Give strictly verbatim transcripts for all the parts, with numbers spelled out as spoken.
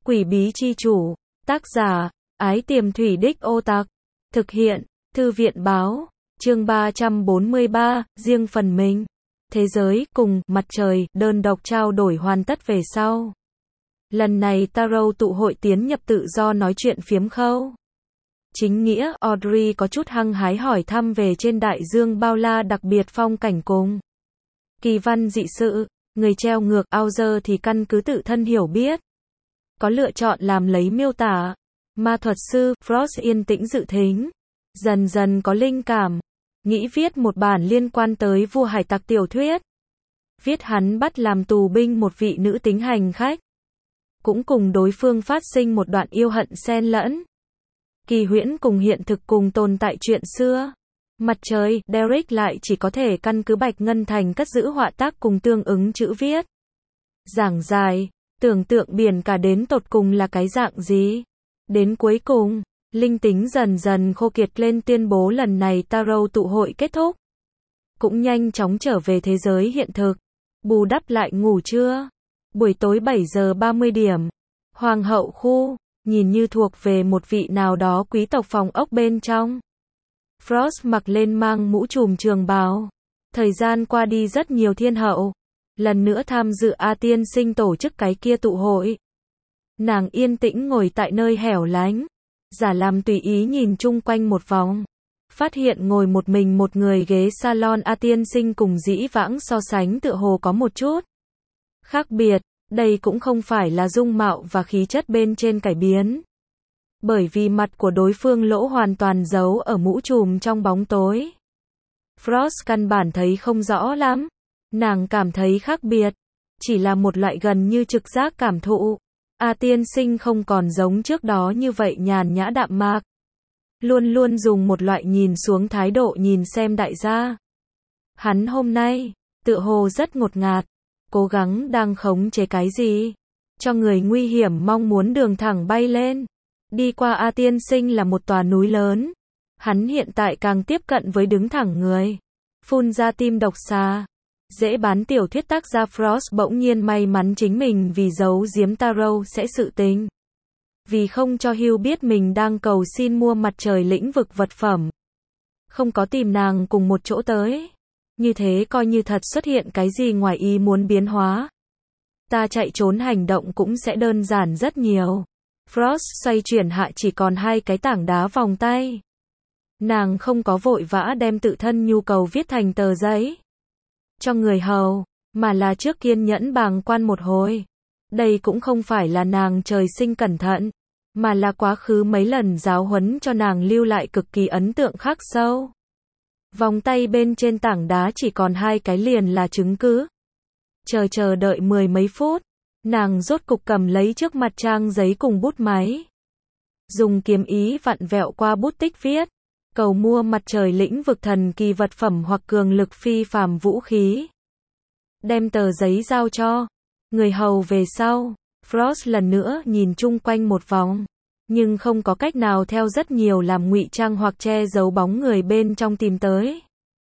Quỷ bí chi chủ, tác giả, Ái Tiềm Thủy Đích Ô Tạc, thực hiện, Thư viện Báo, chương ba trăm bốn mươi ba, riêng phần mình. Thế giới cùng mặt trời đơn độc trao đổi hoàn tất về sau. Lần này Tarot tụ hội tiến nhập tự do nói chuyện phiếm khâu. Chính nghĩa, Audrey có chút hăng hái hỏi thăm về trên đại dương bao la đặc biệt phong cảnh cùng kỳ văn dị sự, người treo ngược Author thì căn cứ tự thân hiểu biết. Có lựa chọn làm lấy miêu tả. Ma thuật sư, Frost yên tĩnh dự thính. Dần dần có linh cảm. Nghĩ viết một bản liên quan tới vua hải tặc tiểu thuyết. Viết hắn bắt làm tù binh một vị nữ tính hành khách. Cũng cùng đối phương phát sinh một đoạn yêu hận xen lẫn. Kỳ huyễn cùng hiện thực cùng tồn tại chuyện xưa. Mặt trời, Derek lại chỉ có thể căn cứ Bạch Ngân Thành cất giữ họa tác cùng tương ứng chữ viết. Giảng dài, tưởng tượng biển cả đến tột cùng là cái dạng gì. Đến cuối cùng, linh tính dần dần khô kiệt lên tuyên bố lần này Tarot tụ hội kết thúc. Cũng nhanh chóng trở về thế giới hiện thực. Bù đắp lại ngủ trưa. Buổi tối bảy giờ ba mươi điểm. Hoàng hậu khu, nhìn như thuộc về một vị nào đó quý tộc phòng ốc bên trong. Frost mặc lên mang mũ trùm trường bào. Thời gian qua đi rất nhiều thiên hậu. Lần nữa tham dự A Tiên Sinh tổ chức cái kia tụ hội. Nàng yên tĩnh ngồi tại nơi hẻo lánh. Giả làm tùy ý nhìn chung quanh một vòng. Phát hiện ngồi một mình một người ghế salon A Tiên Sinh cùng dĩ vãng so sánh tựa hồ có một chút khác biệt. Đây cũng không phải là dung mạo và khí chất bên trên cải biến. Bởi vì mặt của đối phương lỗ hoàn toàn giấu ở mũ trùm trong bóng tối. Frost căn bản thấy không rõ lắm. Nàng cảm thấy khác biệt. Chỉ là một loại gần như trực giác cảm thụ. A Tiên Sinh không còn giống trước đó như vậy nhàn nhã đạm mạc. Luôn luôn dùng một loại nhìn xuống thái độ nhìn xem đại gia. Hắn hôm nay, tựa hồ rất ngột ngạt. Cố gắng đang khống chế cái gì. Cho người nguy hiểm mong muốn đường thẳng bay lên. Đi qua A Tiên Sinh là một tòa núi lớn. Hắn hiện tại càng tiếp cận với đứng thẳng người. Phun ra tim độc xà. Dễ bán tiểu thuyết tác gia Frost bỗng nhiên may mắn chính mình vì giấu giếm Tarot sẽ sự tình. Vì không cho Hugh biết mình đang cầu xin mua mặt trời lĩnh vực vật phẩm. Không có tìm nàng cùng một chỗ tới. Như thế coi như thật xuất hiện cái gì ngoài ý muốn biến hóa. Ta chạy trốn hành động cũng sẽ đơn giản rất nhiều. Frost xoay chuyển hạ chỉ còn hai cái tảng đá vòng tay. Nàng không có vội vã đem tự thân nhu cầu viết thành tờ giấy. Cho người hầu, mà là trước kiên nhẫn bàng quan một hồi. Đây cũng không phải là nàng trời sinh cẩn thận, mà là quá khứ mấy lần giáo huấn cho nàng lưu lại cực kỳ ấn tượng khắc sâu. Vòng tay bên trên tảng đá chỉ còn hai cái liền là chứng cứ. Chờ chờ đợi mười mấy phút, nàng rốt cục cầm lấy trước mặt trang giấy cùng bút máy. Dùng kiếm ý vặn vẹo qua bút tích viết. Cầu mua mặt trời lĩnh vực thần kỳ vật phẩm hoặc cường lực phi phàm vũ khí. Đem tờ giấy giao cho người hầu về sau. Frost lần nữa nhìn chung quanh một vòng. Nhưng không có cách nào theo rất nhiều làm ngụy trang hoặc che giấu bóng người bên trong tìm tới.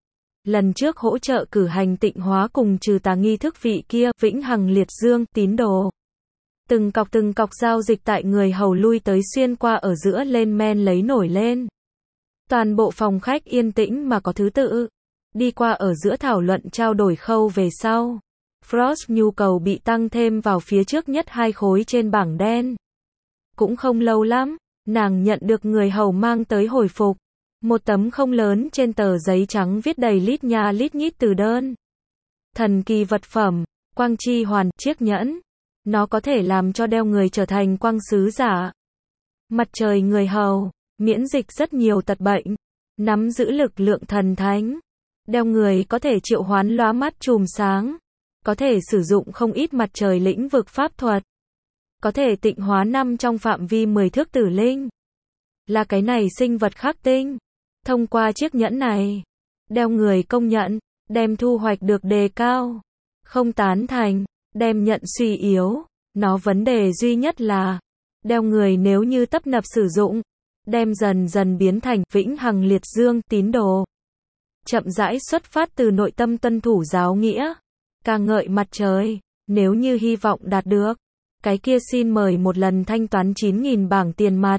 Lần trước hỗ trợ cử hành tịnh hóa cùng trừ tà nghi thức vị kia, vĩnh hằng liệt dương, tín đồ. Từng cọc từng cọc giao dịch tại người hầu lui tới xuyên qua ở giữa lên men lấy nổi lên. Toàn bộ phòng khách yên tĩnh mà có thứ tự. Đi qua ở giữa thảo luận trao đổi khâu về sau. Frost nhu cầu bị tăng thêm vào phía trước nhất hai khối trên bảng đen. Cũng không lâu lắm, nàng nhận được người hầu mang tới hồi phục. Một tấm không lớn trên tờ giấy trắng viết đầy lít nha lít nhít từ đơn. Thần kỳ vật phẩm, quang chi hoàn, chiếc nhẫn. Nó có thể làm cho đeo người trở thành quang sứ giả. Mặt trời người hầu, miễn dịch rất nhiều tật bệnh. Nắm giữ lực lượng thần thánh. Đeo người có thể triệu hoán lóa mắt chùm sáng. Có thể sử dụng không ít mặt trời lĩnh vực pháp thuật. Có thể tịnh hóa năm trong phạm vi mười thước tử linh. Là cái này sinh vật khắc tinh. Thông qua chiếc nhẫn này, đeo người công nhận, đem thu hoạch được đề cao. Không tán thành, đem nhận suy yếu. Nó vấn đề duy nhất là, đeo người nếu như tấp nập sử dụng, đem dần dần biến thành vĩnh hằng liệt dương, tín đồ. Chậm rãi xuất phát từ nội tâm tuân thủ giáo nghĩa. Ca ngợi mặt trời, nếu như hy vọng đạt được. Cái kia xin mời một lần thanh toán chín nghìn bảng tiền mặt.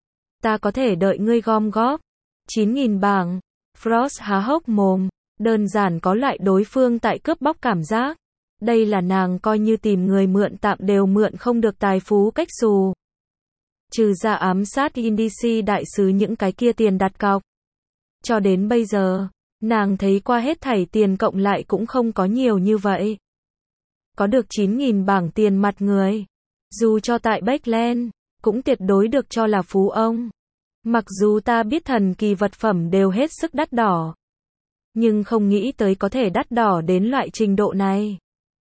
Ta có thể đợi ngươi gom góp. chín nghìn bảng. Frost há hốc mồm. Đơn giản có loại đối phương tại cướp bóc cảm giác. Đây là nàng coi như tìm người mượn tạm đều mượn không được tài phú cách xù. Trừ ra ám sát Indici đại sứ những cái kia tiền đặt cọc. Cho đến bây giờ, nàng thấy qua hết thảy tiền cộng lại cũng không có nhiều như vậy. Có được chín nghìn bảng tiền mặt người. Dù cho tại Backland, cũng tuyệt đối được cho là phú ông. Mặc dù ta biết thần kỳ vật phẩm đều hết sức đắt đỏ. Nhưng không nghĩ tới có thể đắt đỏ đến loại trình độ này.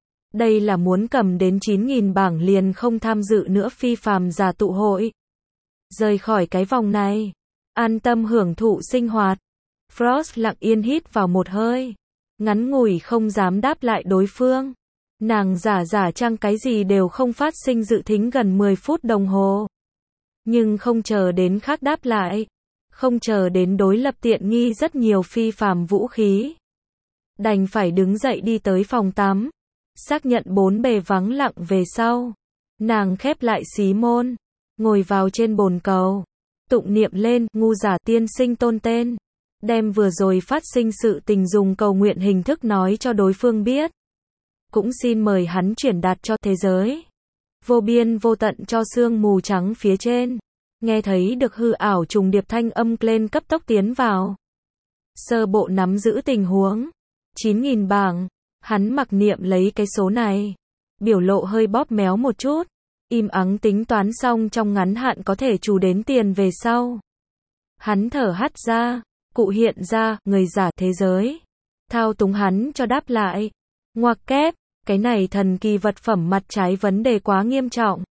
Đây là muốn cầm đến chín nghìn bảng liền không tham dự nữa phi phàm giả tụ hội. Rời khỏi cái vòng này. An tâm hưởng thụ sinh hoạt. Frost lặng yên hít vào một hơi. Ngắn ngủi không dám đáp lại đối phương. Nàng giả giả trang cái gì đều không phát sinh dự thính gần mười phút đồng hồ. Nhưng không chờ đến khác đáp lại. Không chờ đến đối lập tiện nghi rất nhiều phi phàm vũ khí. Đành phải đứng dậy đi tới phòng tắm. Xác nhận bốn bề vắng lặng về sau. Nàng khép lại xí môn. Ngồi vào trên bồn cầu. Tụng niệm lên, ngu giả tiên sinh tôn tên. Đem vừa rồi phát sinh sự tình dùng cầu nguyện hình thức nói cho đối phương biết. Cũng xin mời hắn chuyển đạt cho thế giới. Vô biên vô tận cho sương mù trắng phía trên. Nghe thấy được hư ảo trùng điệp thanh âm lên cấp tốc tiến vào. Sơ bộ nắm giữ tình huống. chín nghìn bảng. Hắn mặc niệm lấy cái số này. Biểu lộ hơi bóp méo một chút. Im ắng tính toán xong trong ngắn hạn có thể trù đến tiền về sau. Hắn thở hắt ra. Cụ hiện ra, người giả thế giới. Thao túng hắn cho đáp lại. Ngoặc kép. Cái này thần kỳ vật phẩm mặt trái vấn đề quá nghiêm trọng.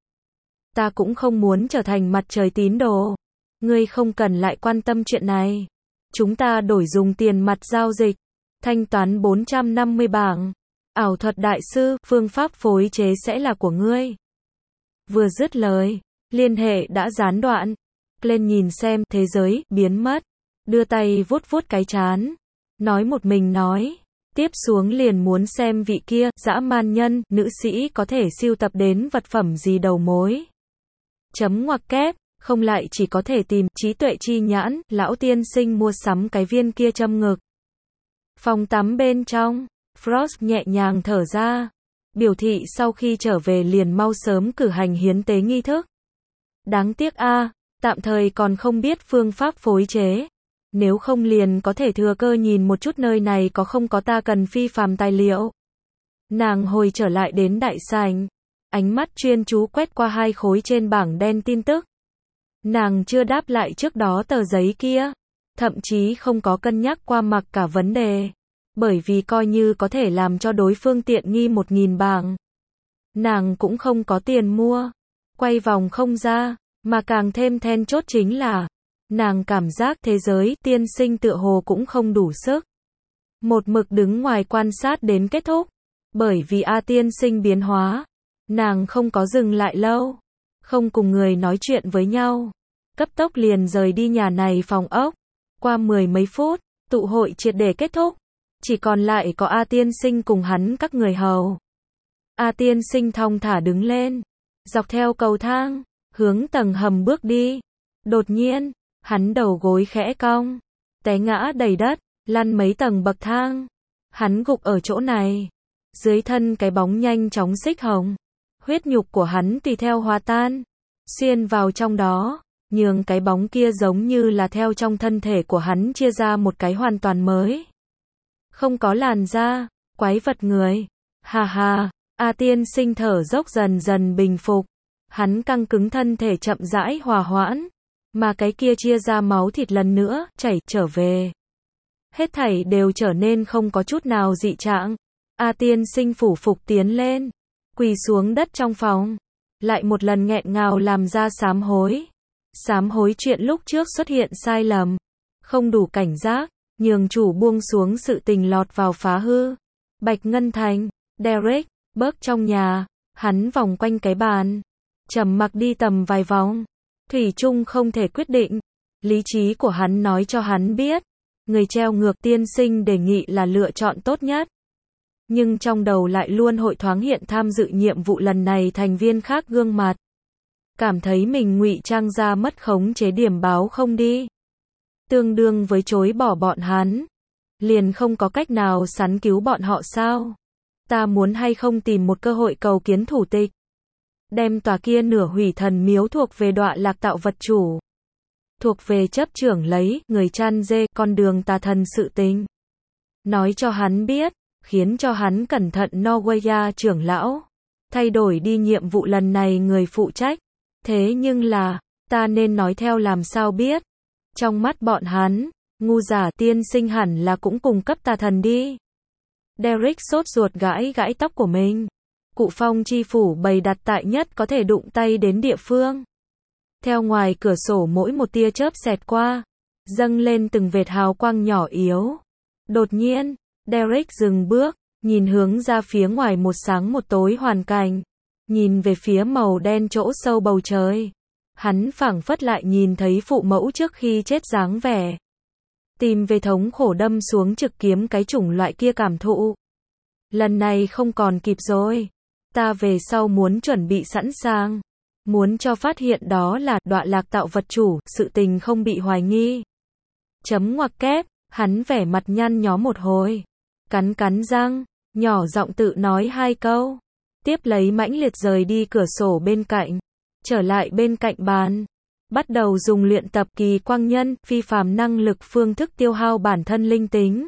Ta cũng không muốn trở thành mặt trời tín đồ. Ngươi không cần lại quan tâm chuyện này. Chúng ta đổi dùng tiền mặt giao dịch. Thanh toán bốn trăm năm mươi bảng. Ảo thuật đại sư, phương pháp phối chế sẽ là của ngươi. Vừa dứt lời, liên hệ đã gián đoạn. Lên nhìn xem, thế giới, biến mất. Đưa tay vuốt vuốt cái trán. Nói một mình nói. Tiếp xuống liền muốn xem vị kia, dã man nhân, nữ sĩ có thể sưu tập đến vật phẩm gì đầu mối. Chấm ngoặc kép, không lại chỉ có thể tìm, trí tuệ chi nhãn, lão tiên sinh mua sắm cái viên kia châm ngực. Phòng tắm bên trong, Frost nhẹ nhàng thở ra. Biểu thị sau khi trở về liền mau sớm cử hành hiến tế nghi thức. Đáng tiếc a, tạm thời còn không biết phương pháp phối chế. Nếu không liền có thể thừa cơ nhìn một chút nơi này có không có ta cần phi phàm tài liệu. Nàng hồi trở lại đến đại sảnh. Ánh mắt chuyên chú quét qua hai khối trên bảng đen tin tức. Nàng chưa đáp lại trước đó tờ giấy kia. Thậm chí không có cân nhắc qua mặc cả vấn đề. Bởi vì coi như có thể làm cho đối phương tiện nghi một nghìn bảng. Nàng cũng không có tiền mua. Quay vòng không ra. Mà càng thêm then chốt chính là nàng cảm giác thế giới tiên sinh tựa hồ cũng không đủ sức. Một mực đứng ngoài quan sát đến kết thúc. Bởi vì A tiên sinh biến hóa. Nàng không có dừng lại lâu. Không cùng người nói chuyện với nhau. Cấp tốc liền rời đi nhà này phòng ốc. Qua mười mấy phút, tụ hội triệt để kết thúc. Chỉ còn lại có A tiên sinh cùng hắn các người hầu. A tiên sinh thong thả đứng lên. Dọc theo cầu thang. Hướng tầng hầm bước đi. Đột nhiên. Hắn đầu gối khẽ cong, té ngã đầy đất, lăn mấy tầng bậc thang. Hắn gục ở chỗ này. Dưới thân cái bóng nhanh chóng xích hồng. Huyết nhục của hắn tùy theo hòa tan, xuyên vào trong đó, nhường cái bóng kia giống như là theo trong thân thể của hắn chia ra một cái hoàn toàn mới. Không có làn da, quái vật người. Hà hà, A tiên sinh thở dốc dần dần bình phục. Hắn căng cứng thân thể chậm rãi hòa hoãn. Mà cái kia chia ra máu thịt lần nữa, chảy, trở về. Hết thảy đều trở nên không có chút nào dị trạng. A tiên sinh phủ phục tiến lên. Quỳ xuống đất trong phòng. Lại một lần nghẹn ngào làm ra sám hối. Sám hối chuyện lúc trước xuất hiện sai lầm. Không đủ cảnh giác, nhường chủ buông xuống sự tình lọt vào phá hư. Bạch Ngân Thành, Derek, bước trong nhà. Hắn vòng quanh cái bàn. Trầm mặc đi tầm vài vòng. Thủy chung không thể quyết định. Lý trí của hắn nói cho hắn biết. Người treo ngược tiên sinh đề nghị là lựa chọn tốt nhất. nhưng trong đầu lại luôn hội thoáng hiện tham dự nhiệm vụ lần này thành viên khác gương mặt. Cảm thấy mình ngụy trang ra mất khống chế điểm báo không đi. Tương đương với chối bỏ bọn hắn. Liền không có cách nào sắn cứu bọn họ sao? Ta muốn hay không tìm một cơ hội cầu kiến thủ tịch. Đem tòa kia nửa hủy thần miếu thuộc về đọa lạc tạo vật chủ. Thuộc về chấp trưởng lấy, người chăn dê, con đường tà thần sự tình. Nói cho hắn biết, khiến cho hắn cẩn thận Norweya trưởng lão. Thay đổi đi nhiệm vụ lần này người phụ trách. Thế nhưng là, ta nên nói theo làm sao biết. Trong mắt bọn hắn, ngu giả tiên sinh hẳn là cũng cùng cấp tà thần đi. Derek sốt ruột gãi gãi tóc của mình. Cụ phong chi phủ bày đặt tại nhất có thể đụng tay đến địa phương. Theo ngoài cửa sổ mỗi một tia chớp xẹt qua, dâng lên từng vệt hào quang nhỏ yếu. Đột nhiên, Derek dừng bước, nhìn hướng ra phía ngoài một sáng một tối hoàn cảnh. Nhìn về phía màu đen chỗ sâu bầu trời. Hắn phảng phất lại nhìn thấy phụ mẫu trước khi chết dáng vẻ. Tìm về thống khổ đâm xuống trực kiếm cái chủng loại kia cảm thụ. Lần này không còn kịp rồi. Ta về sau muốn chuẩn bị sẵn sàng. Muốn cho phát hiện đó là đọa lạc tạo vật chủ, sự tình không bị hoài nghi. Chấm ngoặc kép, hắn vẻ mặt nhăn nhó một hồi. Cắn cắn răng, nhỏ giọng tự nói hai câu. Tiếp lấy mãnh liệt rời đi cửa sổ bên cạnh. Trở lại bên cạnh bàn. Bắt đầu dùng luyện tập kỳ quang nhân, phi phàm năng lực phương thức tiêu hao bản thân linh tính.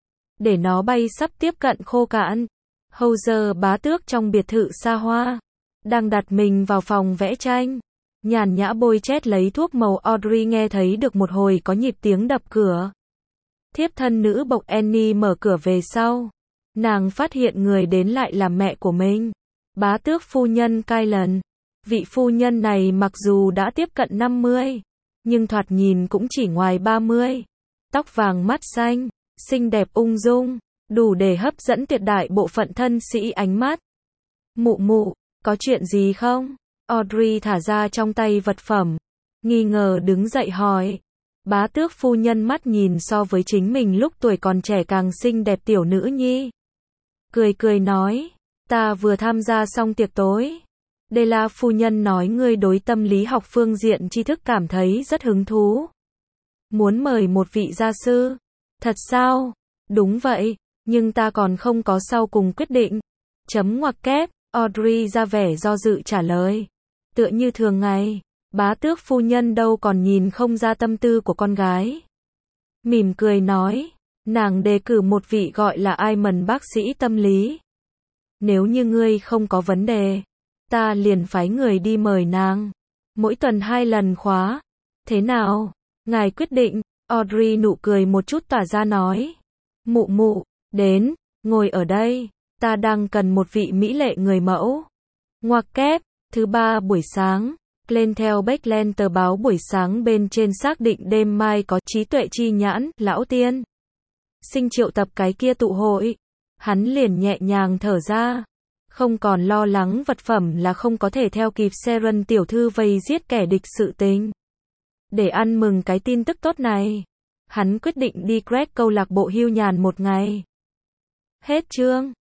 Để nó bay sắp tiếp cận khô cạn. Howser bá tước trong biệt thự xa hoa. Đang đặt mình vào phòng vẽ tranh. Nhàn nhã bôi chét lấy thuốc màu. Audrey nghe thấy được một hồi có nhịp tiếng đập cửa. Thiếp thân nữ bộc Annie mở cửa về sau. Nàng phát hiện người đến lại là mẹ của mình. Bá tước phu nhân Kylan. Vị phu nhân này mặc dù đã tiếp cận năm mươi, nhưng thoạt nhìn cũng chỉ ngoài ba mươi. Tóc vàng mắt xanh, xinh đẹp ung dung, đủ để hấp dẫn tuyệt đại bộ phận thân sĩ ánh mắt. Mụ mụ, có chuyện gì không? Audrey thả ra trong tay vật phẩm, nghi ngờ đứng dậy hỏi. Bá tước phu nhân mắt nhìn so với chính mình lúc tuổi còn trẻ càng xinh đẹp tiểu nữ nhi. Cười cười nói, ta vừa tham gia xong tiệc tối. Đây là phu nhân nói ngươi đối tâm lý học phương diện tri thức cảm thấy rất hứng thú. Muốn mời một vị gia sư. Thật sao? Đúng vậy, nhưng ta còn không có sau cùng quyết định. Chấm ngoặc kép, Audrey ra vẻ do dự trả lời. Tựa như thường ngày, bá tước phu nhân đâu còn nhìn không ra tâm tư của con gái. Mỉm cười nói, nàng đề cử một vị gọi là Iman bác sĩ tâm lý. Nếu như ngươi không có vấn đề, ta liền phái người đi mời nàng. Mỗi tuần hai lần khóa. Thế nào? Ngài quyết định. Audrey nụ cười một chút tỏa ra nói. Mụ mụ, đến, ngồi ở đây. Ta đang cần một vị mỹ lệ người mẫu. Ngoặc kép, thứ ba buổi sáng. Lên theo Backland tờ báo buổi sáng bên trên xác định đêm mai có trí tuệ chi nhãn, lão tiên. Sinh triệu tập cái kia tụ hội. Hắn liền nhẹ nhàng thở ra. Không còn lo lắng vật phẩm là không có thể theo kịp Seren tiểu thư vây giết kẻ địch sự tình. Để ăn mừng cái tin tức tốt này, hắn quyết định đi Greg câu lạc bộ hưu nhàn một ngày. Hết chương.